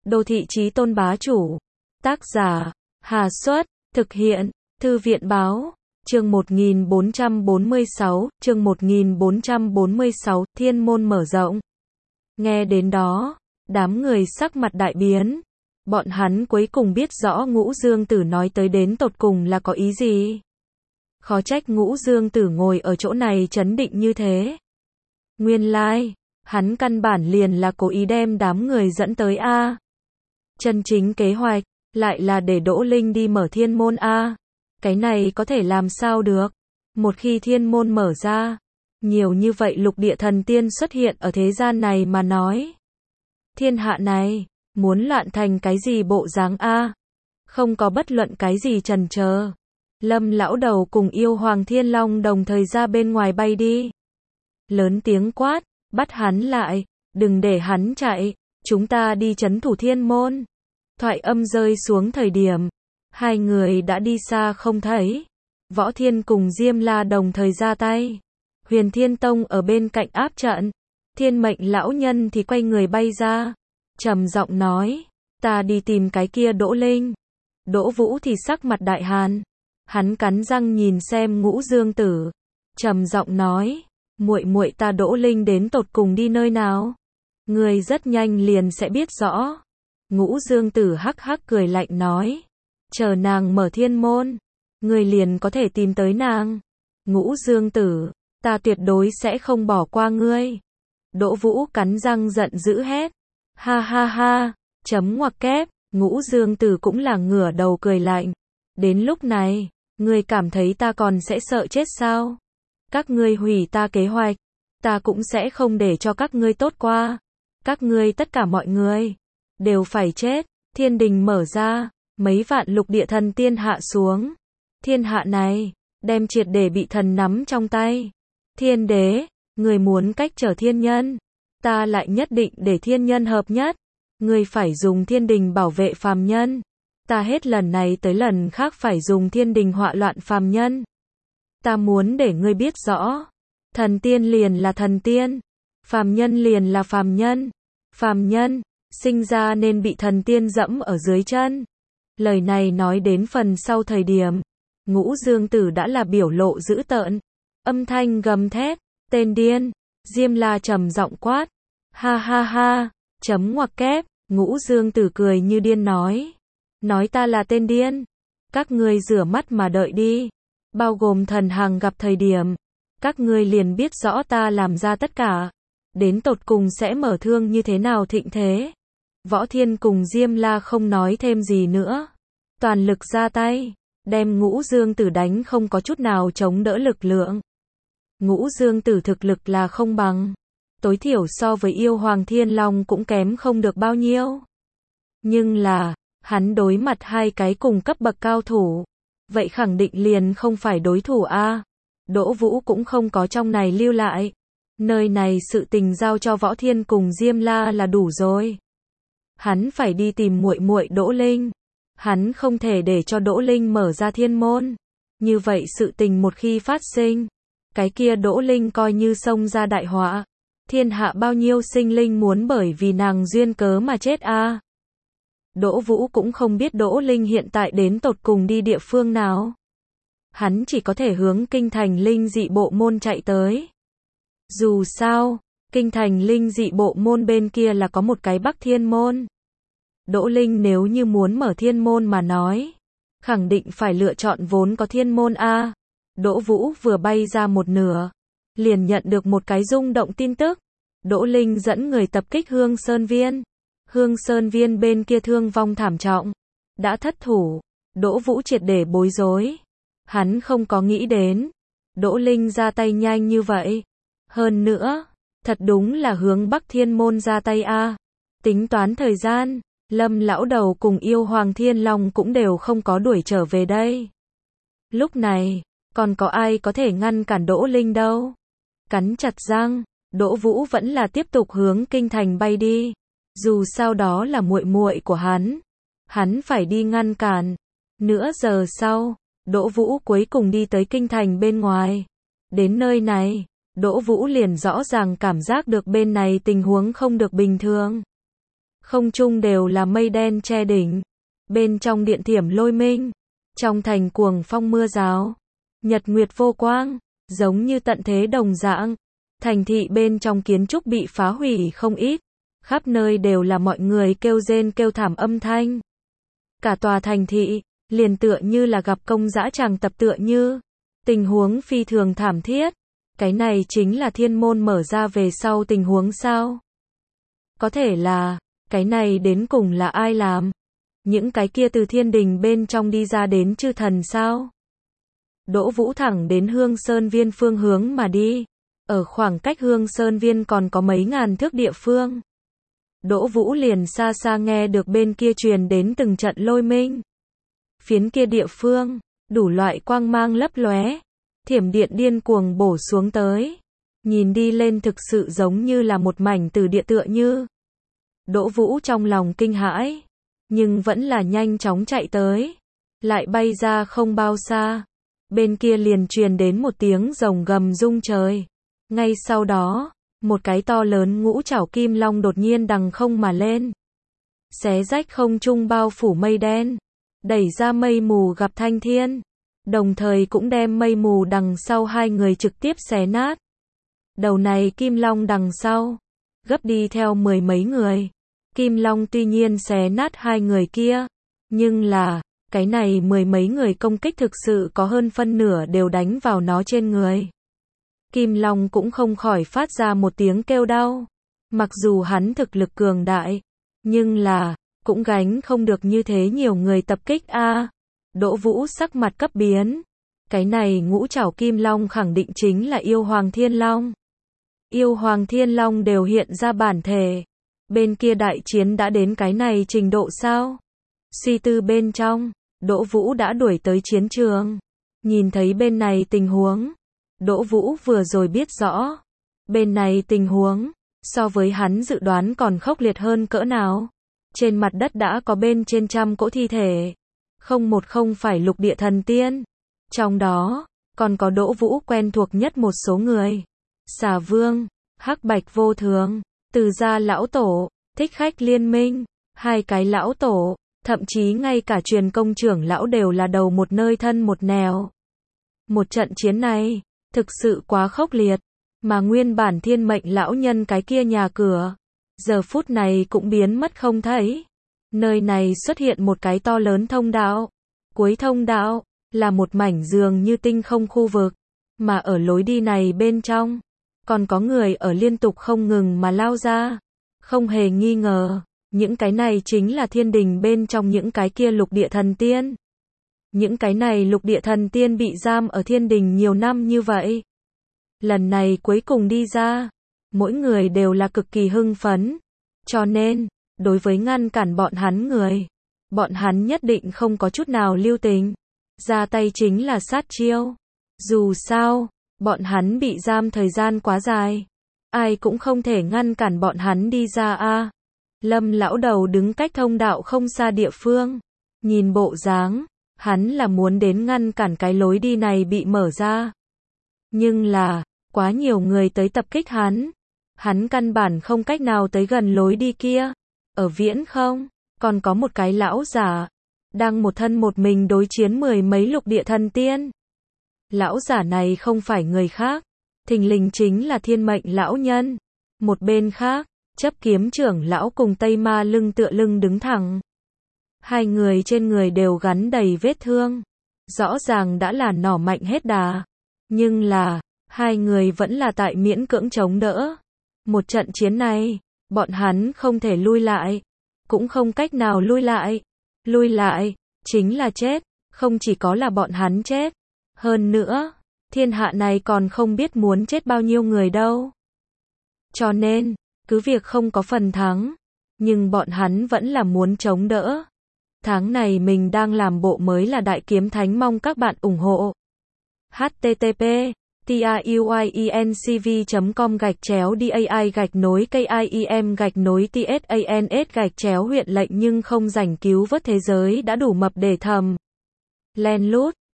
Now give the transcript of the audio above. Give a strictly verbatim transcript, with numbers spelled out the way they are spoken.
Đô thị chí tôn bá chủ. Tác giả, Hà Xuất, thực hiện, Thư viện báo. Chương một nghìn bốn trăm bốn mươi sáu, chương một nghìn bốn trăm bốn mươi sáu, thiên môn mở rộng. Nghe đến đó, đám người sắc mặt đại biến. Bọn hắn cuối cùng biết rõ Ngũ Dương Tử nói tới đến tột cùng là có ý gì. Khó trách Ngũ Dương Tử ngồi ở chỗ này chấn định như thế. Nguyên lai, like, hắn căn bản liền là cố ý đem đám người dẫn tới A. Chân chính kế hoạch, lại là để Đỗ Linh đi mở thiên môn A. Cái này có thể làm sao được. Một khi thiên môn mở ra, nhiều như vậy lục địa thần tiên xuất hiện ở thế gian này mà nói. Thiên hạ này, muốn loạn thành cái gì bộ dáng A. Không có bất luận cái gì chần chờ. Lâm lão đầu cùng yêu hoàng thiên long đồng thời ra bên ngoài bay đi. Lớn tiếng quát, bắt hắn lại, đừng để hắn chạy, chúng ta đi trấn thủ thiên môn. Thoại âm rơi xuống thời điểm, hai người đã đi xa không thấy. Võ Thiên cùng Diêm La đồng thời ra tay. Huyền Thiên Tông ở bên cạnh áp trận. Thiên mệnh lão nhân thì quay người bay ra. Trầm giọng nói, ta đi tìm cái kia Đỗ Linh. Đỗ Vũ thì sắc mặt đại hàn. Hắn cắn răng nhìn xem Ngũ Dương Tử. Trầm giọng nói, muội muội ta Đỗ Linh đến tột cùng đi nơi nào? Người rất nhanh liền sẽ biết rõ. Ngũ Dương Tử hắc hắc cười lạnh nói, chờ nàng mở thiên môn, người liền có thể tìm tới nàng. Ngũ Dương Tử, ta tuyệt đối sẽ không bỏ qua ngươi. Đỗ Vũ cắn răng giận dữ hét, ha ha ha, chấm ngoặc kép. Ngũ Dương Tử cũng là ngửa đầu cười lạnh. Đến lúc này, ngươi cảm thấy ta còn sẽ sợ chết sao? Các ngươi hủy ta kế hoạch, ta cũng sẽ không để cho các ngươi tốt qua. Các ngươi tất cả mọi người đều phải chết. Thiên đình mở ra, mấy vạn lục địa thần tiên hạ xuống. Thiên hạ này đem triệt để bị thần nắm trong tay. Thiên đế, người muốn cách trở thiên nhân, ta lại nhất định để thiên nhân hợp nhất. Người phải dùng thiên đình bảo vệ phàm nhân, ta hết lần này tới lần khác phải dùng thiên đình họa loạn phàm nhân. Ta muốn để ngươi biết rõ, thần tiên liền là thần tiên, phàm nhân liền là phàm nhân. Phàm nhân sinh ra nên bị thần tiên dẫm ở dưới chân. Lời này nói đến phần sau thời điểm, Ngũ Dương Tử đã là biểu lộ dữ tợn, âm thanh gầm thét, tên điên. Diêm La trầm giọng quát, ha ha ha, chấm ngoặc kép. Ngũ Dương Tử cười như điên nói, nói ta là tên điên, các ngươi rửa mắt mà đợi đi. Bao gồm thần hàng gặp thời điểm, các ngươi liền biết rõ ta làm ra tất cả, đến tột cùng sẽ mở thương như thế nào thịnh thế. Võ Thiên cùng Diêm La không nói thêm gì nữa, toàn lực ra tay, đem Ngũ Dương Tử đánh không có chút nào chống đỡ lực lượng. Ngũ Dương Tử thực lực là không bằng, tối thiểu so với yêu hoàng thiên long cũng kém không được bao nhiêu. Nhưng là, hắn đối mặt hai cái cùng cấp bậc cao thủ, vậy khẳng định liền không phải đối thủ a. Đỗ Vũ cũng không có trong này lưu lại. Nơi này sự tình giao cho Võ Thiên cùng Diêm La là đủ rồi. Hắn phải đi tìm muội muội Đỗ Linh. Hắn không thể để cho Đỗ Linh mở ra thiên môn. Như vậy sự tình một khi phát sinh, cái kia Đỗ Linh coi như xông ra đại họa. Thiên hạ bao nhiêu sinh linh muốn bởi vì nàng duyên cớ mà chết a. Đỗ Vũ cũng không biết Đỗ Linh hiện tại đến tột cùng đi địa phương nào. Hắn chỉ có thể hướng kinh thành linh dị bộ môn chạy tới. Dù sao, kinh thành linh dị bộ môn bên kia là có một cái Bắc Thiên môn. Đỗ Linh nếu như muốn mở thiên môn mà nói, khẳng định phải lựa chọn vốn có thiên môn a. Đỗ Vũ vừa bay ra một nửa, liền nhận được một cái rung động tin tức. Đỗ Linh dẫn người tập kích Hương Sơn Viên. Hương Sơn Viên bên kia thương vong thảm trọng, đã thất thủ. Đỗ Vũ triệt để bối rối. Hắn không có nghĩ đến Đỗ Linh ra tay nhanh như vậy. Hơn nữa, thật đúng là hướng Bắc Thiên môn ra tay a. Tính toán thời gian, Lâm lão đầu cùng yêu hoàng thiên long cũng đều không có đuổi trở về đây. Lúc này, còn có ai có thể ngăn cản Đỗ Linh đâu? Cắn chặt răng, Đỗ Vũ vẫn là tiếp tục hướng kinh thành bay đi. Dù sao đó là muội muội của hắn, hắn phải đi ngăn cản. Nửa giờ sau, Đỗ Vũ cuối cùng đi tới kinh thành bên ngoài. Đến nơi này, Đỗ Vũ liền rõ ràng cảm giác được bên này tình huống không được bình thường. không trung đều là mây đen che đỉnh. Bên trong điện thiểm lôi minh, trong thành cuồng phong mưa rào, nhật nguyệt vô quang, giống như tận thế đồng dạng. Thành thị bên trong kiến trúc bị phá hủy không ít, khắp nơi đều là mọi người kêu rên kêu thảm âm thanh. Cả tòa thành thị, liền tựa như là gặp công dã tràng tập tựa như. Tình huống phi thường thảm thiết. Cái này chính là thiên môn mở ra về sau tình huống sao? Có thể là, cái này đến cùng là ai làm? Những cái kia từ thiên đình bên trong đi ra đến chư thần sao? Đỗ Vũ thẳng đến Hương Sơn Viên phương hướng mà đi. Ở khoảng cách Hương Sơn Viên còn có mấy ngàn thước địa phương. Đỗ Vũ liền xa xa nghe được bên kia truyền đến từng trận lôi minh. Phiến kia địa phương, đủ loại quang mang lấp lóe, thiểm điện điên cuồng bổ xuống tới. Nhìn đi lên thực sự giống như là một mảnh từ địa tựa như. Đỗ Vũ trong lòng kinh hãi, nhưng vẫn là nhanh chóng chạy tới. Lại bay ra không bao xa, bên kia liền truyền đến một tiếng rồng gầm rung trời. Ngay sau đó, một cái to lớn ngũ trảo kim long đột nhiên đằng không mà lên. Xé rách không trung bao phủ mây đen, đẩy ra mây mù gặp thanh thiên, đồng thời cũng đem mây mù đằng sau hai người trực tiếp xé nát. Đầu này kim long đằng sau, gấp đi theo mười mấy người. Kim long tuy nhiên xé nát hai người kia, nhưng là, cái này mười mấy người công kích thực sự có hơn phân nửa đều đánh vào nó trên người. Kim long cũng không khỏi phát ra một tiếng kêu đau. Mặc dù hắn thực lực cường đại, nhưng là, cũng gánh không được như thế nhiều người tập kích a. À, Đỗ Vũ sắc mặt cấp biến. Cái này ngũ trảo kim long khẳng định chính là yêu hoàng thiên long. Yêu hoàng thiên long đều hiện ra bản thể. Bên kia đại chiến đã đến cái này trình độ sao? Suy tư bên trong, Đỗ Vũ đã đuổi tới chiến trường. Nhìn thấy bên này tình huống, Đỗ Vũ vừa rồi biết rõ. Bên này tình huống, so với hắn dự đoán còn khốc liệt hơn cỡ nào. Trên mặt đất đã có bên trên trăm cỗ thi thể. Không một không phải lục địa thần tiên. Trong đó, còn có Đỗ Vũ quen thuộc nhất một số người. Xà Vương, Hắc Bạch Vô Thường, Từ Gia Lão Tổ, Thích Khách Liên Minh, hai cái lão tổ, thậm chí ngay cả truyền công trưởng lão đều là đầu một nơi thân một nẻo. Một trận chiến này, thực sự quá khốc liệt, mà nguyên bản thiên mệnh lão nhân cái kia nhà cửa, giờ phút này cũng biến mất không thấy. Nơi này xuất hiện một cái to lớn thông đạo. Cuối thông đạo, là một mảnh dường như tinh không khu vực, mà ở lối đi này bên trong, còn có người ở liên tục không ngừng mà lao ra. Không hề nghi ngờ, những cái này chính là thiên đình bên trong những cái kia lục địa thần tiên. Những cái này lục địa thần tiên bị giam ở thiên đình nhiều năm như vậy. Lần này cuối cùng đi ra, mỗi người đều là cực kỳ hưng phấn. Cho nên, đối với ngăn cản bọn hắn người, bọn hắn nhất định không có chút nào lưu tình. Ra tay chính là sát chiêu. Dù sao, bọn hắn bị giam thời gian quá dài. Ai cũng không thể ngăn cản bọn hắn đi ra a. À, Lâm lão đầu đứng cách thông đạo không xa địa phương. Nhìn bộ dáng, hắn là muốn đến ngăn cản cái lối đi này bị mở ra. Nhưng là, quá nhiều người tới tập kích hắn. Hắn căn bản không cách nào tới gần lối đi kia. Ở viễn không, còn có một cái lão giả, đang một thân một mình đối chiến mười mấy lục địa thần tiên. Lão giả này không phải người khác, thình lình chính là thiên mệnh lão nhân. Một bên khác, chấp kiếm trưởng lão cùng Tây Ma lưng tựa lưng đứng thẳng. Hai người trên người đều gắn đầy vết thương. Rõ ràng đã là nỏ mạnh hết đà. Nhưng là, hai người vẫn là tại miễn cưỡng chống đỡ. Một trận chiến này, bọn hắn không thể lui lại. Cũng không cách nào lui lại. Lui lại, chính là chết. Không chỉ có là bọn hắn chết. Hơn nữa, thiên hạ này còn không biết muốn chết bao nhiêu người đâu. Cho nên, cứ việc không có phần thắng, nhưng bọn hắn vẫn là muốn chống đỡ. Tháng này mình đang làm bộ mới là Đại Kiếm Thánh, mong các bạn ủng hộ. h t t p truyencv chấm com gạch chéo dai gạch nối kim gạch nối tsans gạch chéo huyện lệnh nhưng không rảnh cứu vớt thế giới đã đủ mập để thầm. Len lút